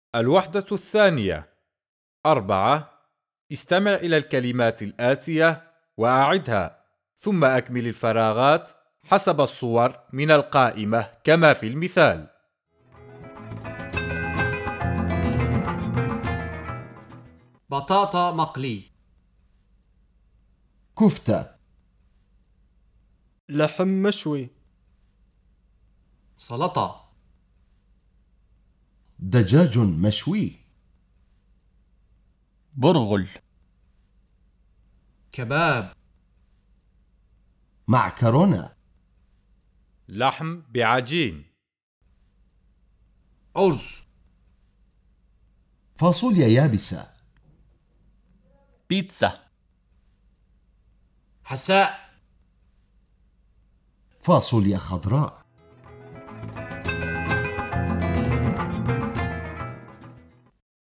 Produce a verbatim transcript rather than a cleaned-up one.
الوحدة الثانية. أربعة. استمع إلى الكلمات الآتية وأعدها، ثم أكمل الفراغات حسب الصور من القائمة كما في المثال. بطاطا مقلي، كفتة، لحم مشوي، سلطة، دجاج مشوي، برغل، كباب، معكرونة، لحم بعجين، أرز، فاصوليا يابسة، بيتزا، حساء، فاصوليا خضراء،